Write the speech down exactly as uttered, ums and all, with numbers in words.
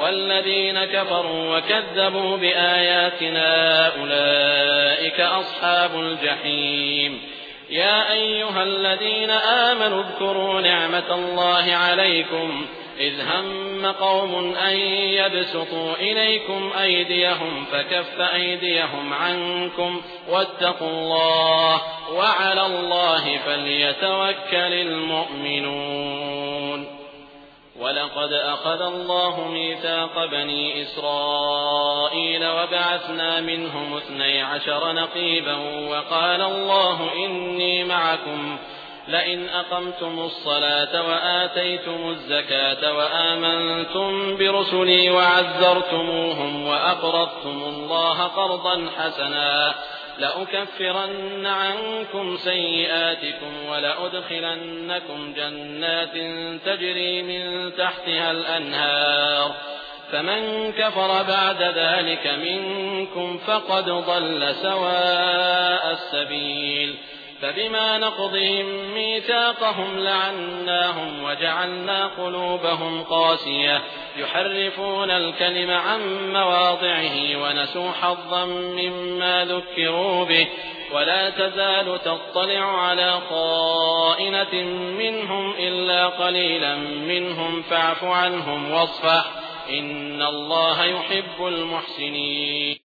والذين كفروا وكذبوا بآياتنا أولئك أصحاب الجحيم. يا أيها الذين آمنوا اذكروا نعمة الله عليكم إذ هم قوم أن يبسطوا إليكم أيديهم فكف أيديهم عنكم واتقوا الله وعلى الله فليتوكل المؤمنون. ولقد أخذ الله ميثاق بني إسرائيل وبعثنا منهم اثني عشر نقيبا وقال الله إني معكم لئن أقمتم الصلاة وآتيتم الزكاة وآمنتم برسلي وعزرتموهم وأقرضتم الله قرضا حسنا لأكفرن عنكم سيئاتكم ولأدخلنكم جنات تجري من تحتها الأنهار فمن كفر بعد ذلك منكم فقد ضل سواء السبيل. فبما نقضهم ميثاقهم لعناهم وجعلنا قلوبهم قاسية يحرفون الكلم عن مواضعه ونسوا حظا مما ذكروا به ولا تزال تطلع على خائنة منهم إلا قليلا منهم فاعف عنهم واصفح إن الله يحب المحسنين.